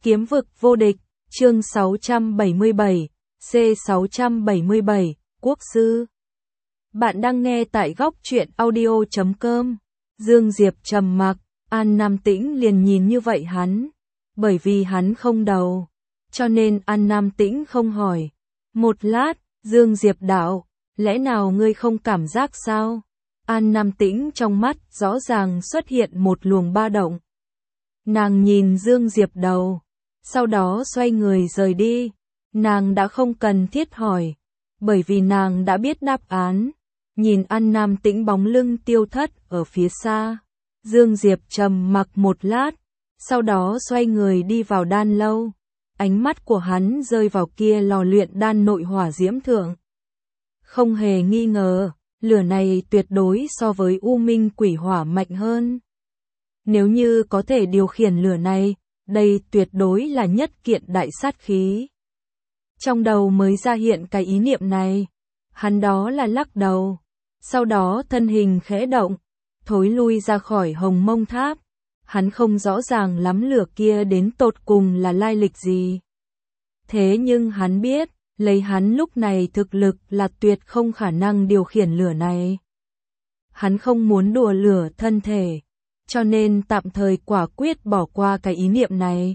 Kiếm vực vô địch, chương 677, C677, Quốc sư. Bạn đang nghe tại góc truyện audio.com. Dương Diệp trầm mặc, An Nam Tĩnh liền nhìn như vậy hắn. Bởi vì hắn không đầu, cho nên An Nam Tĩnh không hỏi. Một lát, Dương Diệp đạo, lẽ nào ngươi không cảm giác sao? An Nam Tĩnh trong mắt rõ ràng xuất hiện một luồng ba động. Nàng nhìn Dương Diệp đầu, sau đó xoay người rời đi. Nàng đã không cần thiết hỏi, bởi vì nàng đã biết đáp án. Nhìn An Nam Tĩnh bóng lưng tiêu thất ở phía xa, Dương Diệp trầm mặc một lát, sau đó xoay người đi vào đan lâu. Ánh mắt của hắn rơi vào kia lò luyện đan nội hỏa diễm thượng. Không hề nghi ngờ, lửa này tuyệt đối so với U Minh Quỷ Hỏa mạnh hơn. Nếu như có thể điều khiển lửa này, đây tuyệt đối là nhất kiện đại sát khí. Trong đầu mới ra hiện cái ý niệm này, hắn đó là lắc đầu, sau đó thân hình khẽ động, thối lui ra khỏi Hồng Mông Tháp. Hắn không rõ ràng lắm lửa kia đến tột cùng là lai lịch gì. Thế nhưng hắn biết, lấy hắn lúc này thực lực là tuyệt không khả năng điều khiển lửa này. Hắn không muốn đùa lửa thân thể, cho nên tạm thời quả quyết bỏ qua cái ý niệm này.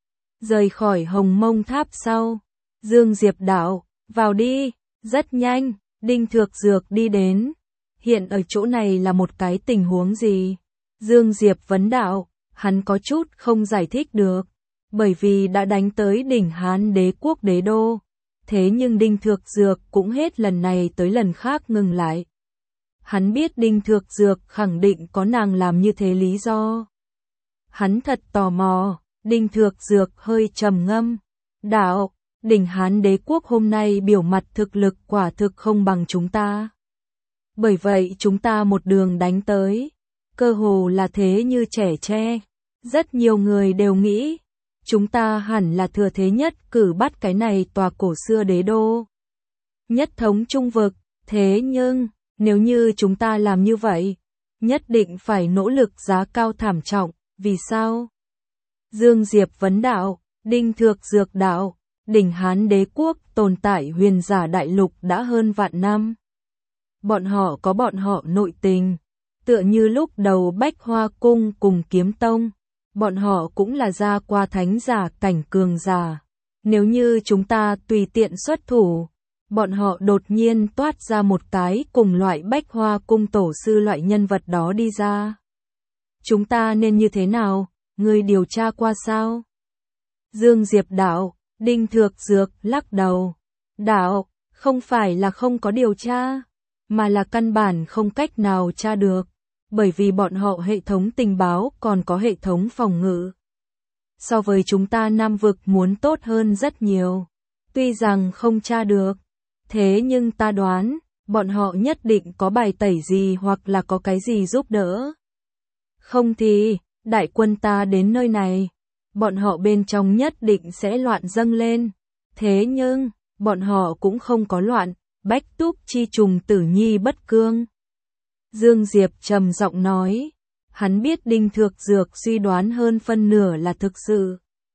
Rời khỏi Hồng Mông Tháp sau, Dương Diệp đạo, vào đi. Rất nhanh, Đinh Thược Dược đi đến. Hiện ở chỗ này là một cái tình huống gì? Dương Diệp vấn đạo, hắn có chút không giải thích được, bởi vì đã đánh tới đỉnh Hán Đế quốc đế đô. Thế nhưng Đinh Thược Dược cũng hết lần này tới lần khác ngừng lại. Hắn biết Đinh Thược Dược khẳng định có nàng làm như thế lý do. Hắn thật tò mò. Đinh Thược Dược hơi trầm ngâm, đạo, đỉnh Hán Đế quốc hôm nay biểu mặt thực lực quả thực không bằng chúng ta. Bởi vậy chúng ta một đường đánh tới, cơ hồ là thế như trẻ tre. Rất nhiều người đều nghĩ, chúng ta hẳn là thừa thế nhất cử bắt cái này tòa cổ xưa đế đô. Nhất thống trung vực, thế nhưng, nếu như chúng ta làm như vậy, nhất định phải nỗ lực giá cao thảm trọng, vì sao? Dương Diệp vấn đạo, Đinh Thược Dược đạo, đỉnh Hán Đế quốc tồn tại huyền giả đại lục đã hơn vạn năm. Bọn họ có bọn họ nội tình, tựa như lúc đầu Bách Hoa Cung cùng Kiếm Tông, bọn họ cũng là ra qua thánh giả cảnh cường giả. Nếu như chúng ta tùy tiện xuất thủ, bọn họ đột nhiên toát ra một cái cùng loại Bách Hoa Cung tổ sư loại nhân vật đó đi ra. Chúng ta nên như thế nào? Ngươi điều tra qua sao? Dương Diệp đạo, Đinh Thược Dược lắc đầu. Đạo, không phải là không có điều tra, mà là căn bản không cách nào tra được, bởi vì bọn họ hệ thống tình báo còn có hệ thống phòng ngự. So với chúng ta Nam vực muốn tốt hơn rất nhiều. Tuy rằng không tra được, thế nhưng ta đoán, bọn họ nhất định có bài tẩy gì hoặc là có cái gì giúp đỡ. Không thì, đại quân ta đến nơi này, bọn họ bên trong nhất định sẽ loạn dâng lên. Thế nhưng, bọn họ cũng không có loạn, bách túc chi trùng tử nhi bất cương. Dương Diệp trầm giọng nói, hắn biết Đinh Thược Dược suy đoán hơn phân nửa là thực sự.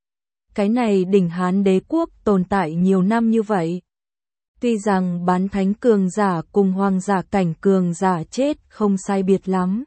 Cái này đỉnh Hán Đế quốc tồn tại nhiều năm như vậy. Tuy rằng bán thánh cường giả cùng hoàng giả cảnh cường giả chết không sai biệt lắm.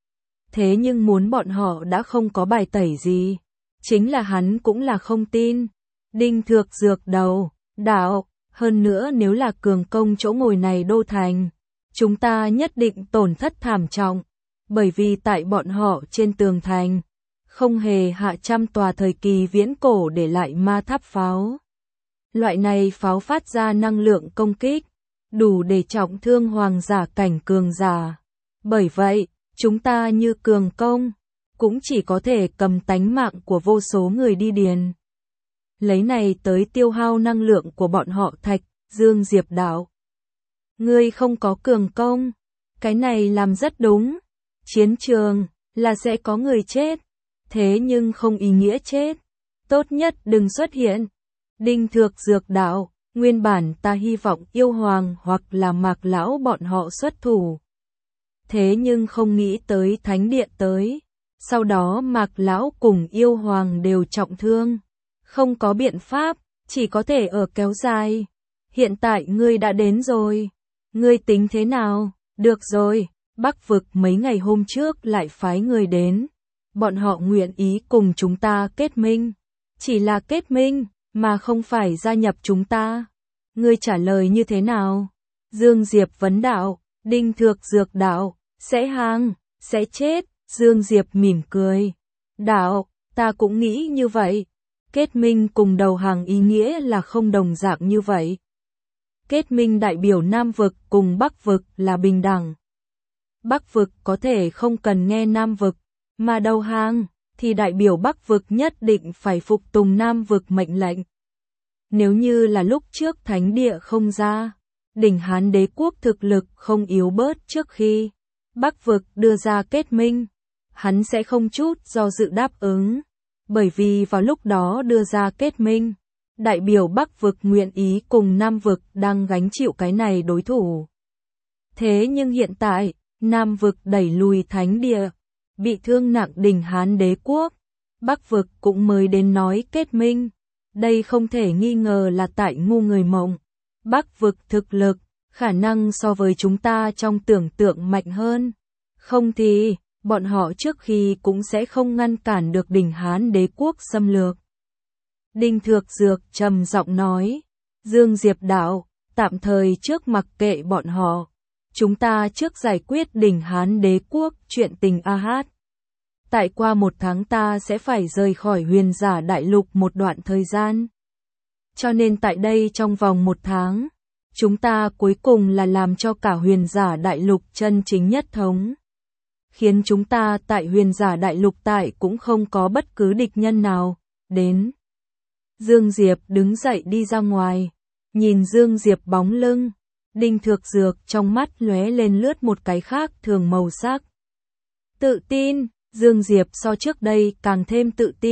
Thế nhưng muốn bọn họ đã không có bài tẩy gì, chính là hắn cũng là không tin. Đinh Thược Dược đầu, đạo, hơn nữa nếu là cường công chỗ ngồi này đô thành, chúng ta nhất định tổn thất thảm trọng, bởi vì tại bọn họ trên tường thành, không hề hạ trăm tòa thời kỳ viễn cổ để lại ma tháp pháo. Loại này pháo phát ra năng lượng công kích, đủ để trọng thương hoàng giả cảnh cường giả. Bởi vậy, chúng ta như cường công, cũng chỉ có thể cầm tánh mạng của vô số người đi điền. Lấy này tới tiêu hao năng lượng của bọn họ thạch. Dương Diệp đạo, ngươi không có cường công, cái này làm rất đúng. Chiến trường là sẽ có người chết, thế nhưng không ý nghĩa chết. Tốt nhất đừng xuất hiện. Đinh Thược Dược đạo, nguyên bản ta hy vọng yêu hoàng hoặc là Mạc lão bọn họ xuất thủ. Thế nhưng không nghĩ tới thánh điện tới. Sau đó Mạc lão cùng yêu hoàng đều trọng thương. Không có biện pháp, chỉ có thể ở kéo dài. Hiện tại ngươi đã đến rồi. Ngươi tính thế nào? Được rồi, Bắc vực mấy ngày hôm trước lại phái người đến. Bọn họ nguyện ý cùng chúng ta kết minh. Chỉ là kết minh, mà không phải gia nhập chúng ta. Ngươi trả lời như thế nào? Dương Diệp vấn đạo, Đinh Thược Dược đạo, sẽ hàng, sẽ chết. Dương Diệp mỉm cười. Đạo, ta cũng nghĩ như vậy. Kết minh cùng đầu hàng ý nghĩa là không đồng dạng như vậy. Kết minh đại biểu Nam vực cùng Bắc vực là bình đẳng. Bắc vực có thể không cần nghe Nam vực, mà đầu hàng thì đại biểu Bắc vực nhất định phải phục tùng Nam vực mệnh lệnh. Nếu như là lúc trước thánh địa không ra, đỉnh Hán đế quốc thực lực không yếu bớt trước khi Bắc vực đưa ra kết minh, hắn sẽ không chút do dự đáp ứng, bởi vì vào lúc đó đưa ra kết minh, đại biểu Bắc vực nguyện ý cùng Nam vực đang gánh chịu cái này đối thủ. Thế nhưng hiện tại, Nam vực đẩy lùi thánh địa, bị thương nặng đỉnh Hán đế quốc, Bắc vực cũng mới đến nói kết minh. Đây không thể nghi ngờ là tại ngu người mộng. Bắc vực thực lực, khả năng so với chúng ta trong tưởng tượng mạnh hơn. Không thì, bọn họ trước khi cũng sẽ không ngăn cản được đỉnh Hán đế quốc xâm lược. Đinh Thược Dược trầm giọng nói, Dương Diệp đạo, tạm thời trước mặc kệ bọn họ. Chúng ta trước giải quyết đỉnh Hán đế quốc chuyện tình A Hát. Tại qua 1 tháng ta sẽ phải rời khỏi Huyền Giả Đại Lục một đoạn thời gian. Cho nên tại đây trong vòng 1 tháng, chúng ta cuối cùng là làm cho cả Huyền Giả Đại Lục chân chính nhất thống. Khiến chúng ta tại Huyền Giả Đại Lục tại cũng không có bất cứ địch nhân nào đến. Dương Diệp đứng dậy đi ra ngoài, nhìn Dương Diệp bóng lưng, Đinh Thược Dược trong mắt lóe lên lướt một cái khác thường màu sắc. Tự tin. Dương Diệp so trước đây càng thêm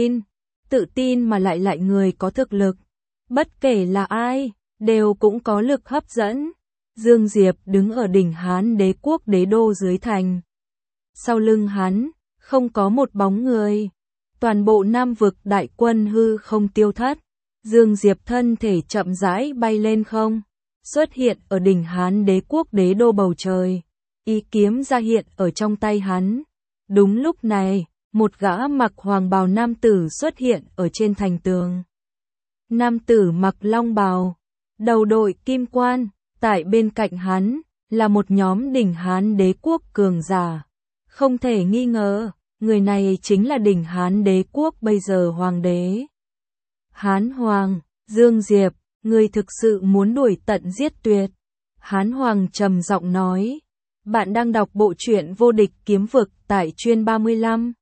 tự tin mà lại người có thực lực. Bất kể là ai, đều cũng có lực hấp dẫn. Dương Diệp đứng ở đỉnh Hán đế quốc đế đô dưới thành. Sau lưng hắn, không có một bóng người. Toàn bộ Nam vực đại quân hư không tiêu thất. Dương Diệp thân thể chậm rãi bay lên không, xuất hiện ở đỉnh Hán đế quốc đế đô bầu trời. Ý kiếm ra hiện ở trong tay hắn. Đúng lúc này, một gã mặc hoàng bào nam tử xuất hiện ở trên thành tường. Nam tử mặc long bào, đầu đội kim quan, tại bên cạnh hắn là một nhóm đỉnh Hán đế quốc cường giả. Không thể nghi ngờ, người này chính là đỉnh Hán đế quốc bây giờ hoàng đế. Hán Hoàng, Dương Diệp, người thực sự muốn đuổi tận giết tuyệt. Hán Hoàng trầm giọng nói. Bạn đang đọc bộ truyện Vô Địch Kiếm Vực tại Chuyên 35.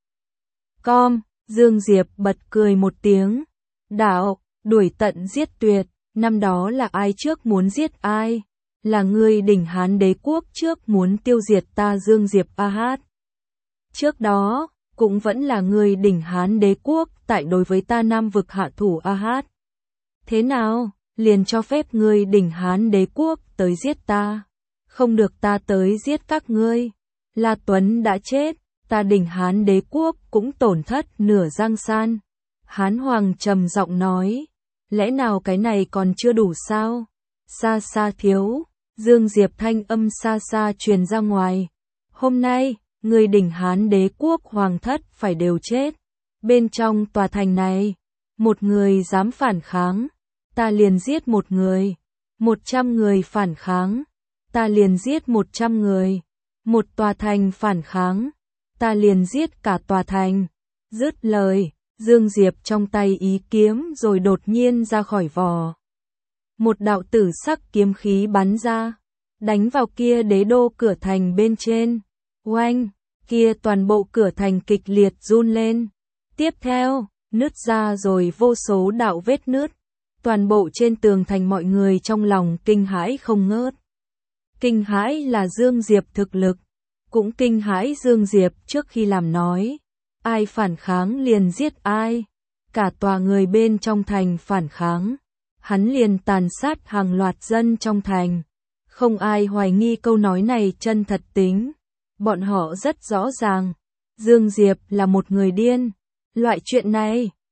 Dương Diệp bật cười một tiếng. Đạo, đuổi tận giết tuyệt, năm đó là ai trước muốn giết ai? Là người đỉnh Hán đế quốc trước muốn tiêu diệt ta Dương Diệp A Hát. Trước đó, cũng vẫn là người đỉnh Hán đế quốc tại đối với ta Nam vực hạ thủ A Hát. Thế nào, liền cho phép người đỉnh Hán đế quốc tới giết ta. Không được ta tới giết các ngươi. La Tuấn đã chết, ta đỉnh Hán đế quốc cũng tổn thất nửa giang san. Hán Hoàng trầm giọng nói, lẽ nào cái này còn chưa đủ sao? Xa xa thiếu, Dương Diệp thanh âm xa xa truyền ra ngoài. Hôm nay, người đỉnh Hán đế quốc hoàng thất phải đều chết. Bên trong tòa thành này, một người dám phản kháng, ta liền giết một người. 100 người phản kháng, ta liền giết 100 người. Một tòa thành phản kháng, ta liền giết cả tòa thành. Dứt lời, Dương Diệp trong tay ý kiếm rồi đột nhiên ra khỏi vỏ. Một đạo tử sắc kiếm khí bắn ra, đánh vào kia đế đô cửa thành bên trên. Oanh, kia toàn bộ cửa thành kịch liệt run lên. Tiếp theo, nứt ra rồi vô số đạo vết nứt. Toàn bộ trên tường thành mọi người trong lòng kinh hãi không ngớt. Kinh hãi là Dương Diệp thực lực, cũng kinh hãi Dương Diệp trước khi làm nói. Ai phản kháng liền giết ai. Cả tòa người bên trong thành phản kháng, hắn liền tàn sát hàng loạt dân trong thành. Không ai hoài nghi câu nói này chân thật tính. Bọn họ rất rõ ràng, Dương Diệp là một người điên. Loại chuyện này,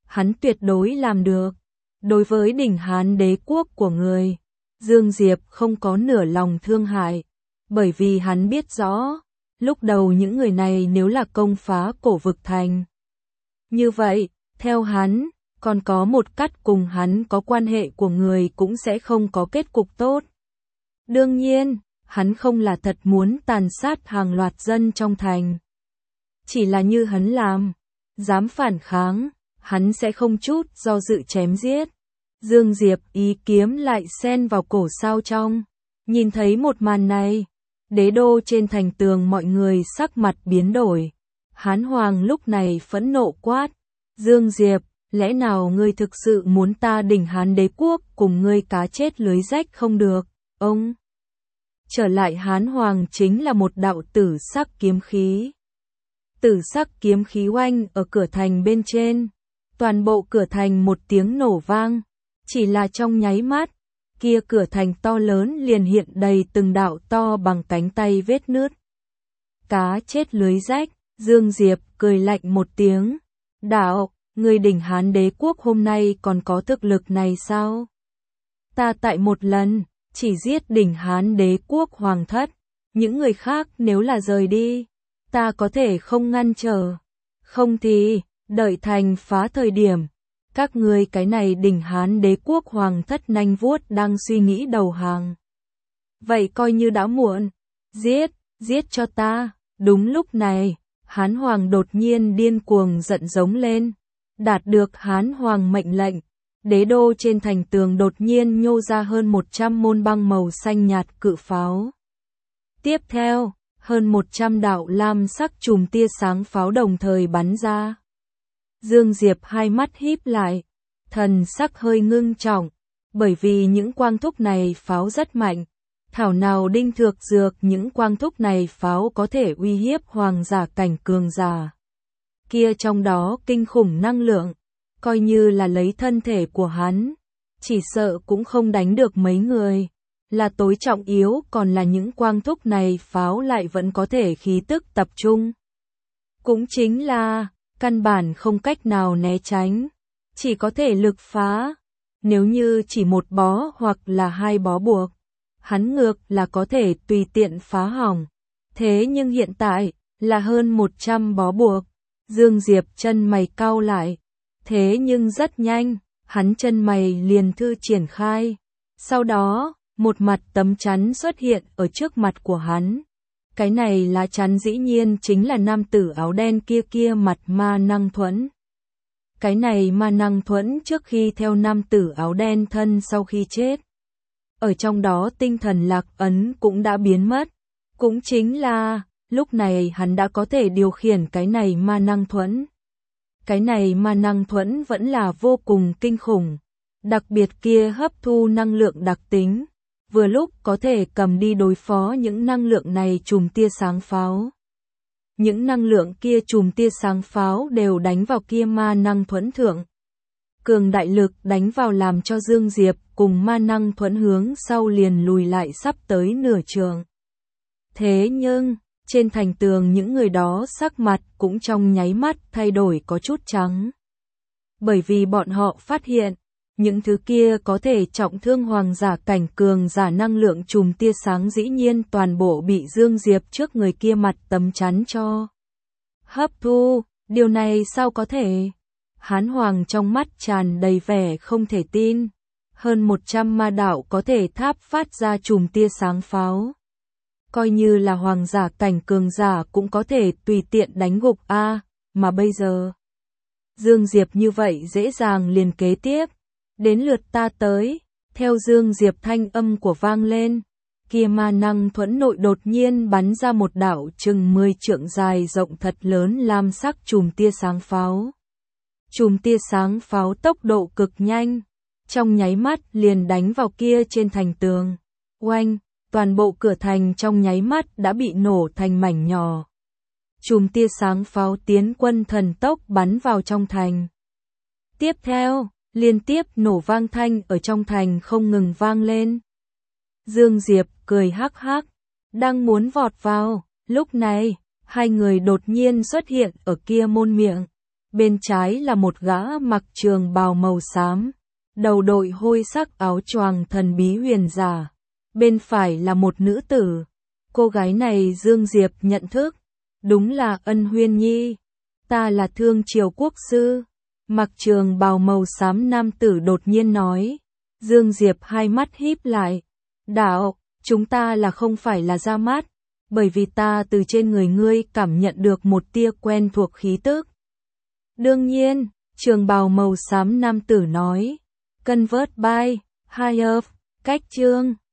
hắn tuyệt đối làm được. Đối với đỉnh Hán đế quốc của người, Dương Diệp không có nửa lòng thương hại, bởi vì hắn biết rõ, lúc đầu những người này nếu là công phá cổ vực thành. Như vậy, theo hắn, còn có một cách cùng hắn có quan hệ của người cũng sẽ không có kết cục tốt. Đương nhiên, hắn không là thật muốn tàn sát hàng loạt dân trong thành. Chỉ là như hắn làm, dám phản kháng, hắn sẽ không chút do dự chém giết. Dương Diệp ý kiếm lại xen vào cổ sao trong. Nhìn thấy một màn này, đế đô trên thành tường mọi người sắc mặt biến đổi. Hán Hoàng lúc này phẫn nộ quát. Dương Diệp, lẽ nào ngươi thực sự muốn ta đỉnh Hán đế quốc cùng ngươi cá chết lưới rách không được, ông? Trở lại Hán Hoàng chính là một đạo tử sắc kiếm khí. Tử sắc kiếm khí oanh ở cửa thành bên trên. Toàn bộ cửa thành một tiếng nổ vang. Chỉ là trong nháy mắt, kia cửa thành to lớn liền hiện đầy từng đạo to bằng cánh tay vết nứt. Cá chết lưới rách, Dương Diệp cười lạnh một tiếng. Đạo, người đỉnh Hán đế quốc hôm nay còn có thực lực này sao? Ta tại một lần, chỉ giết đỉnh Hán đế quốc hoàng thất. Những người khác nếu là rời đi, ta có thể không ngăn trở. Không thì, đợi thành phá thời điểm. Các ngươi cái này đỉnh Hán đế quốc hoàng thất nanh vuốt đang suy nghĩ đầu hàng. Vậy coi như đã muộn. Giết cho ta. Đúng lúc này, Hán Hoàng đột nhiên điên cuồng giận giống lên. Đạt được Hán Hoàng mệnh lệnh, đế đô trên thành tường đột nhiên nhô ra hơn 100 môn băng màu xanh nhạt cự pháo. Tiếp theo, hơn 100 đạo lam sắc chùm tia sáng pháo đồng thời bắn ra. Dương Diệp hai mắt híp lại, thần sắc hơi ngưng trọng, bởi vì những quang thúc này pháo rất mạnh. Thảo nào đinh thược dược những quang thúc này pháo có thể uy hiếp hoàng giả cảnh cường giả. Kia trong đó kinh khủng năng lượng, coi như là lấy thân thể của hắn, chỉ sợ cũng không đánh được mấy người. Là tối trọng yếu còn là những quang thúc này pháo lại vẫn có thể khí tức tập trung. Cũng chính là, căn bản không cách nào né tránh, chỉ có thể lực phá. Nếu như chỉ một bó hoặc là hai bó buộc, hắn ngược là có thể tùy tiện phá hỏng. Thế nhưng hiện tại, là hơn 100 bó buộc. Dương Diệp chân mày cau lại. Thế nhưng rất nhanh, hắn chân mày liền thư triển khai. Sau đó, một mặt tấm chắn xuất hiện ở trước mặt của hắn. Cái này lá chắn dĩ nhiên chính là nam tử áo đen kia mặt ma năng thuẫn. Cái này ma năng thuẫn trước khi theo nam tử áo đen thân sau khi chết. Ở trong đó tinh thần lạc ấn cũng đã biến mất. Cũng chính là, lúc này hắn đã có thể điều khiển cái này ma năng thuẫn. Cái này ma năng thuẫn vẫn là vô cùng kinh khủng. Đặc biệt kia hấp thu năng lượng đặc tính. Vừa lúc có thể cầm đi đối phó những năng lượng này chùm tia sáng pháo. Những năng lượng kia chùm tia sáng pháo đều đánh vào kia ma năng thuẫn thượng. Cường đại lực đánh vào làm cho Dương Diệp cùng ma năng thuẫn hướng sau liền lùi lại sắp tới nửa trường. Thế nhưng, trên thành tường những người đó sắc mặt cũng trong nháy mắt thay đổi có chút trắng. Bởi vì bọn họ phát hiện, những thứ kia có thể trọng thương hoàng giả cảnh cường giả năng lượng chùm tia sáng dĩ nhiên toàn bộ bị Dương Diệp trước người kia mặt tấm chắn cho hấp thu. Điều này sao có thể? Hán Hoàng trong mắt tràn đầy vẻ không thể tin. Hơn 100 ma đạo có thể tháp phát ra chùm tia sáng pháo. Coi như là hoàng giả cảnh cường giả cũng có thể tùy tiện đánh gục a, mà bây giờ Dương Diệp như vậy dễ dàng liền kế tiếp. Đến lượt ta tới, theo Dương Diệp thanh âm của vang lên, kia ma năng thuẫn nội đột nhiên bắn ra một đạo chừng 10 trượng dài rộng thật lớn lam sắc chùm tia sáng pháo. Chùm tia sáng pháo tốc độ cực nhanh, trong nháy mắt liền đánh vào kia trên thành tường. Oanh, toàn bộ cửa thành trong nháy mắt đã bị nổ thành mảnh nhỏ. Chùm tia sáng pháo tiến quân thần tốc bắn vào trong thành. Tiếp theo, liên tiếp nổ vang thanh ở trong thành không ngừng vang lên. Dương Diệp cười hắc hắc, đang muốn vọt vào, lúc này, hai người đột nhiên xuất hiện ở kia môn miệng. bên trái là một gã mặc trường bào màu xám, đầu đội hôi sắc áo choàng thần bí huyền giả, bên phải là một nữ tử. Cô gái này Dương Diệp nhận thức, đúng là Ân Huyên Nhi. Ta là Thương Triều quốc sư. Mặc trường bào màu xám nam tử đột nhiên nói. Dương Diệp hai mắt híp lại. Đạo, chúng ta là không phải là ra mắt, bởi vì ta từ trên người ngươi cảm nhận được một tia quen thuộc khí tức. Đương nhiên, trường bào màu xám nam tử nói. Convert by, hire, cách chương.